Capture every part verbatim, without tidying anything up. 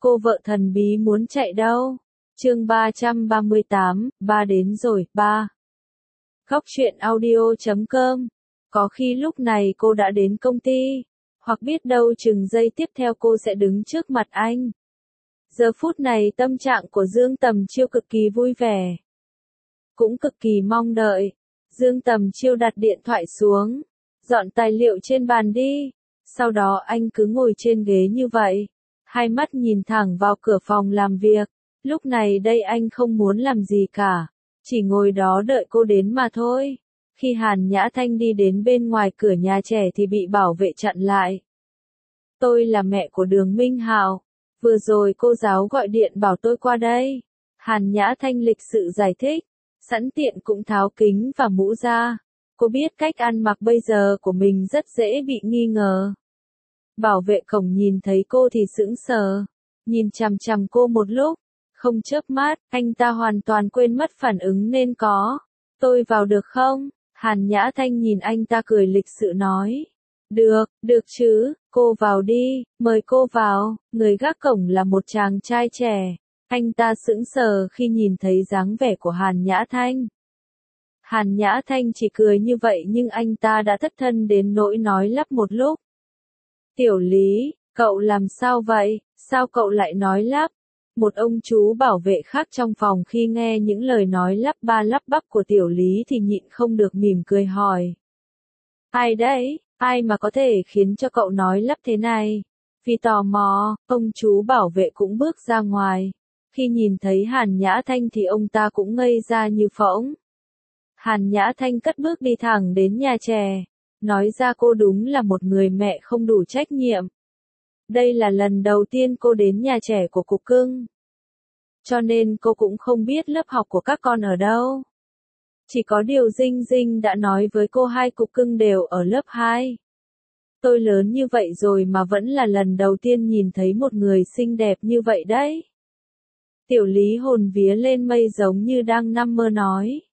Cô vợ thần bí muốn chạy đâu? Chương ba trăm ba mươi tám, ba đến rồi, ba. Góc truyện audio chấm com. Có khi lúc này cô đã đến công ty, hoặc biết đâu chừng giây tiếp theo cô sẽ đứng trước mặt anh. Giờ phút này tâm trạng của Dương Tầm Chiêu cực kỳ vui vẻ, cũng cực kỳ mong đợi. Dương Tầm Chiêu đặt điện thoại xuống, dọn tài liệu trên bàn đi. Sau đó anh cứ ngồi trên ghế như vậy, hai mắt nhìn thẳng vào cửa phòng làm việc. Lúc này đây anh không muốn làm gì cả, chỉ ngồi đó đợi cô đến mà thôi. Khi Hàn Nhã Thanh đi đến bên ngoài cửa nhà trẻ thì bị bảo vệ chặn lại. Tôi là mẹ của Đường Minh Hạo. Vừa rồi cô giáo gọi điện bảo tôi qua đây. Hàn Nhã Thanh lịch sự giải thích, sẵn tiện cũng tháo kính và mũ ra. Cô biết cách ăn mặc bây giờ của mình rất dễ bị nghi ngờ. Bảo vệ cổng nhìn thấy cô thì sững sờ, nhìn chằm chằm cô một lúc, không chớp mắt, anh ta hoàn toàn quên mất phản ứng nên có. Tôi vào được không? Hàn Nhã Thanh nhìn anh ta cười lịch sự nói. Được, được chứ, cô vào đi, mời cô vào. Người gác cổng là một chàng trai trẻ. Anh ta sững sờ khi nhìn thấy dáng vẻ của Hàn Nhã Thanh. Hàn Nhã Thanh chỉ cười như vậy nhưng anh ta đã thất thân đến nỗi nói lắp một lúc. Tiểu Lý, cậu làm sao vậy? Sao cậu lại nói lắp? Một ông chú bảo vệ khác trong phòng khi nghe những lời nói lắp ba lắp bắp của Tiểu Lý thì nhịn không được mỉm cười hỏi. Ai đấy? Ai mà có thể khiến cho cậu nói lắp thế này? Vì tò mò, ông chú bảo vệ cũng bước ra ngoài. Khi nhìn thấy Hàn Nhã Thanh thì ông ta cũng ngây ra như phỗng. Hàn Nhã Thanh cất bước đi thẳng đến nhà trẻ. Nói ra cô đúng là một người mẹ không đủ trách nhiệm. Đây là lần đầu tiên cô đến nhà trẻ của Cục Cưng. Cho nên cô cũng không biết lớp học của các con ở đâu. Chỉ có điều Dinh Dinh đã nói với cô hai Cục Cưng đều ở lớp hai. Tôi lớn như vậy rồi mà vẫn là lần đầu tiên nhìn thấy một người xinh đẹp như vậy đấy. Tiểu Lý hồn vía lên mây giống như đang nằm mơ nói.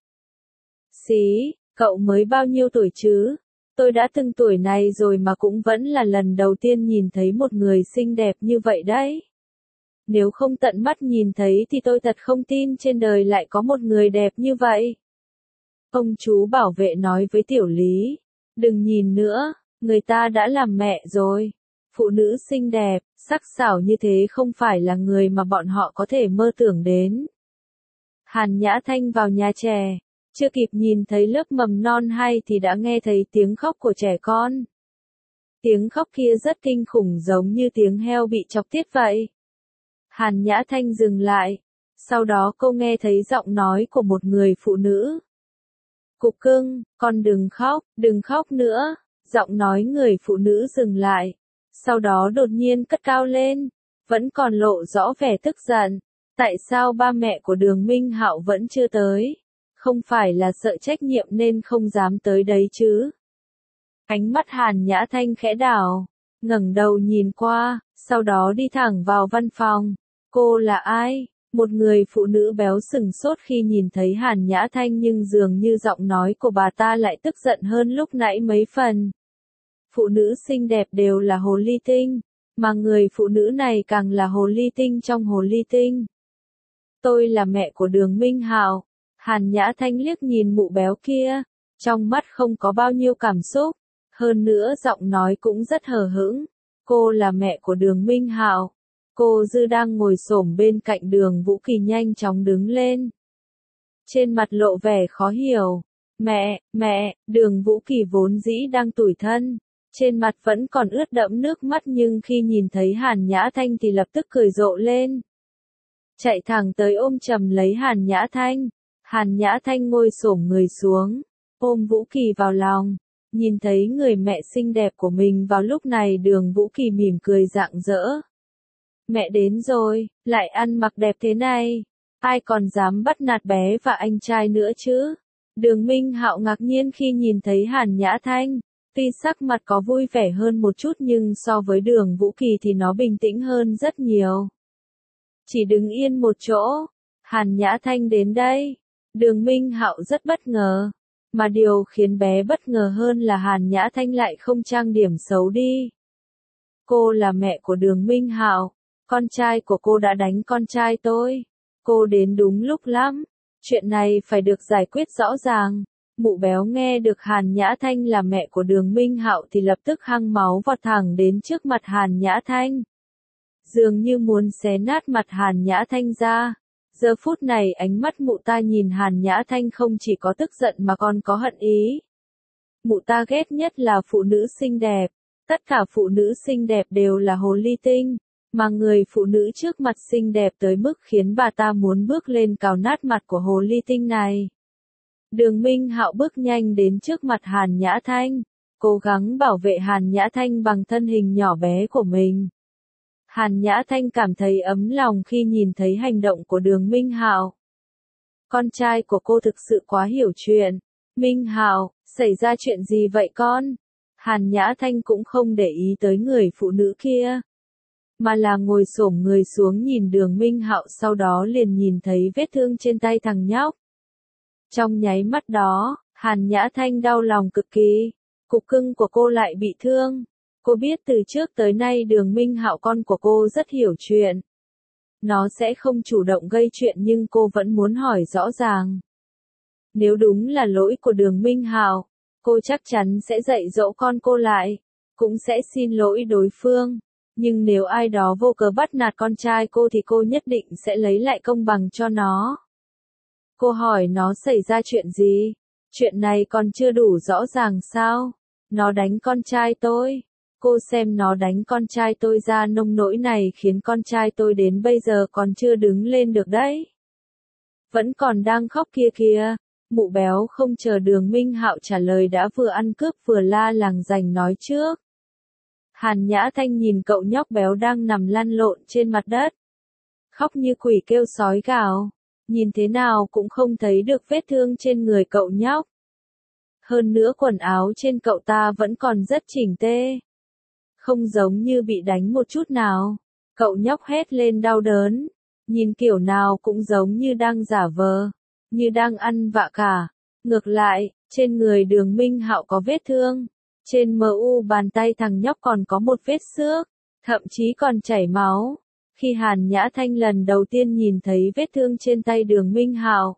Xí, cậu mới bao nhiêu tuổi chứ? Tôi đã từng tuổi này rồi mà cũng vẫn là lần đầu tiên nhìn thấy một người xinh đẹp như vậy đấy. Nếu không tận mắt nhìn thấy thì tôi thật không tin trên đời lại có một người đẹp như vậy. Ông chú bảo vệ nói với Tiểu Lý. Đừng nhìn nữa, người ta đã làm mẹ rồi. Phụ nữ xinh đẹp, sắc sảo như thế không phải là người mà bọn họ có thể mơ tưởng đến. Hàn Nhã Thanh vào nhà trẻ. Chưa kịp nhìn thấy lớp mầm non hay thì đã nghe thấy tiếng khóc của trẻ con. Tiếng khóc kia rất kinh khủng giống như tiếng heo bị chọc tiết vậy. Hàn Nhã Thanh dừng lại. Sau đó cô nghe thấy giọng nói của một người phụ nữ. Cục Cưng, con đừng khóc, đừng khóc nữa. Giọng nói người phụ nữ dừng lại. Sau đó đột nhiên cất cao lên. Vẫn còn lộ rõ vẻ tức giận. Tại sao ba mẹ của Đường Minh Hạo vẫn chưa tới? Không phải là sợ trách nhiệm nên không dám tới đấy chứ? Ánh mắt Hàn Nhã Thanh khẽ đảo, ngẩng đầu nhìn qua, sau đó đi thẳng vào văn phòng. Cô là ai? Một người phụ nữ béo sừng sốt khi nhìn thấy Hàn Nhã Thanh nhưng dường như giọng nói của bà ta lại tức giận hơn lúc nãy mấy phần. Phụ nữ xinh đẹp đều là hồ ly tinh, mà người phụ nữ này càng là hồ ly tinh trong hồ ly tinh. Tôi là mẹ của Đường Minh Hạo. Hàn Nhã Thanh liếc nhìn mụ béo kia, trong mắt không có bao nhiêu cảm xúc, hơn nữa giọng nói cũng rất hờ hững. Cô là mẹ của Đường Minh Hạo. Cô Dư đang ngồi xổm bên cạnh Đường Vũ Kỳ nhanh chóng đứng lên. Trên mặt lộ vẻ khó hiểu. Mẹ, mẹ, Đường Vũ Kỳ vốn dĩ đang tủi thân. Trên mặt vẫn còn ướt đẫm nước mắt nhưng khi nhìn thấy Hàn Nhã Thanh thì lập tức cười rộ lên. Chạy thẳng tới ôm chầm lấy Hàn Nhã Thanh. Hàn Nhã Thanh ngồi xổm người xuống, ôm Vũ Kỳ vào lòng. Nhìn thấy người mẹ xinh đẹp của mình vào lúc này Đường Vũ Kỳ mỉm cười rạng rỡ. Mẹ đến rồi, lại ăn mặc đẹp thế này. Ai còn dám bắt nạt bé và anh trai nữa chứ? Đường Minh Hạo ngạc nhiên khi nhìn thấy Hàn Nhã Thanh. Tuy sắc mặt có vui vẻ hơn một chút nhưng so với Đường Vũ Kỳ thì nó bình tĩnh hơn rất nhiều. Chỉ đứng yên một chỗ. Hàn Nhã Thanh đến đây. Đường Minh Hạo rất bất ngờ. Mà điều khiến bé bất ngờ hơn là Hàn Nhã Thanh lại không trang điểm xấu đi. Cô là mẹ của Đường Minh Hạo. Con trai của cô đã đánh con trai tôi. Cô đến đúng lúc lắm. Chuyện này phải được giải quyết rõ ràng. Mụ béo nghe được Hàn Nhã Thanh là mẹ của Đường Minh Hạo thì lập tức hăng máu vọt thẳng đến trước mặt Hàn Nhã Thanh. Dường như muốn xé nát mặt Hàn Nhã Thanh ra. Giờ phút này ánh mắt mụ ta nhìn Hàn Nhã Thanh không chỉ có tức giận mà còn có hận ý. Mụ ta ghét nhất là phụ nữ xinh đẹp. Tất cả phụ nữ xinh đẹp đều là hồ ly tinh. Mà người phụ nữ trước mặt xinh đẹp tới mức khiến bà ta muốn bước lên cào nát mặt của hồ ly tinh này. Đường Minh Hạo bước nhanh đến trước mặt Hàn Nhã Thanh, cố gắng bảo vệ Hàn Nhã Thanh bằng thân hình nhỏ bé của mình. Hàn Nhã Thanh cảm thấy ấm lòng khi nhìn thấy hành động của Đường Minh Hạo. Con trai của cô thực sự quá hiểu chuyện. Minh Hạo, xảy ra chuyện gì vậy con? Hàn Nhã Thanh cũng không để ý tới người phụ nữ kia, mà là ngồi xổm người xuống nhìn Đường Minh Hạo, sau đó liền nhìn thấy vết thương trên tay thằng nhóc. Trong nháy mắt đó, Hàn Nhã Thanh đau lòng cực kỳ. Cục cưng của cô lại bị thương. Cô biết từ trước tới nay Đường Minh Hạo con của cô rất hiểu chuyện. Nó sẽ không chủ động gây chuyện nhưng cô vẫn muốn hỏi rõ ràng. Nếu đúng là lỗi của Đường Minh Hạo, cô chắc chắn sẽ dạy dỗ con cô lại, cũng sẽ xin lỗi đối phương. Nhưng nếu ai đó vô cớ bắt nạt con trai cô thì cô nhất định sẽ lấy lại công bằng cho nó. Cô hỏi nó xảy ra chuyện gì? Chuyện này còn chưa đủ rõ ràng sao? Nó đánh con trai tôi. Cô xem nó đánh con trai tôi ra nông nỗi này khiến con trai tôi đến bây giờ còn chưa đứng lên được đấy. Vẫn còn đang khóc kia kìa. Mụ béo không chờ Đường Minh Hạo trả lời đã vừa ăn cướp vừa la làng giành nói trước. Hàn Nhã Thanh nhìn cậu nhóc béo đang nằm lăn lộn trên mặt đất. Khóc như quỷ kêu sói gào. Nhìn thế nào cũng không thấy được vết thương trên người cậu nhóc. Hơn nữa quần áo trên cậu ta vẫn còn rất chỉnh tê. Không giống như bị đánh một chút nào. Cậu nhóc hét lên đau đớn. Nhìn kiểu nào cũng giống như đang giả vờ. Như đang ăn vạ cả. Ngược lại, trên người Đường Minh Hạo có vết thương. Trên mờ u bàn tay thằng nhóc còn có một vết xước. Thậm chí còn chảy máu. Khi Hàn Nhã Thanh lần đầu tiên nhìn thấy vết thương trên tay Đường Minh Hạo,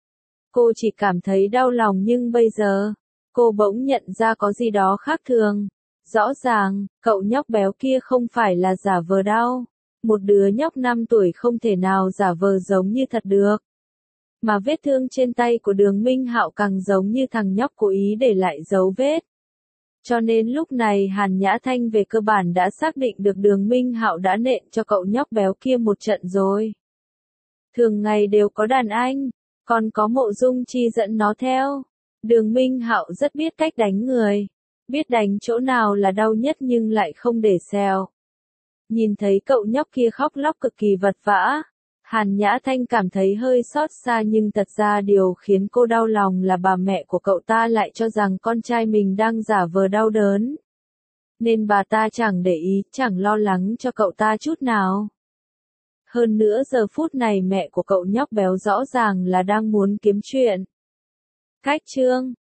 cô chỉ cảm thấy đau lòng nhưng bây giờ, cô bỗng nhận ra có gì đó khác thường. Rõ ràng, cậu nhóc béo kia không phải là giả vờ đau. Một đứa nhóc năm tuổi không thể nào giả vờ giống như thật được. Mà vết thương trên tay của Đường Minh Hạo càng giống như thằng nhóc cố ý để lại dấu vết. Cho nên lúc này Hàn Nhã Thanh về cơ bản đã xác định được Đường Minh Hạo đã nện cho cậu nhóc béo kia một trận rồi. Thường ngày đều có đàn anh, còn có Mộ Dung Chi dẫn nó theo. Đường Minh Hạo rất biết cách đánh người, biết đánh chỗ nào là đau nhất nhưng lại không để xèo. Nhìn thấy cậu nhóc kia khóc lóc cực kỳ vật vã, Hàn Nhã Thanh cảm thấy hơi xót xa nhưng thật ra điều khiến cô đau lòng là bà mẹ của cậu ta lại cho rằng con trai mình đang giả vờ đau đớn. Nên bà ta chẳng để ý, chẳng lo lắng cho cậu ta chút nào. Hơn nữa giờ phút này mẹ của cậu nhóc béo rõ ràng là đang muốn kiếm chuyện. Cách chương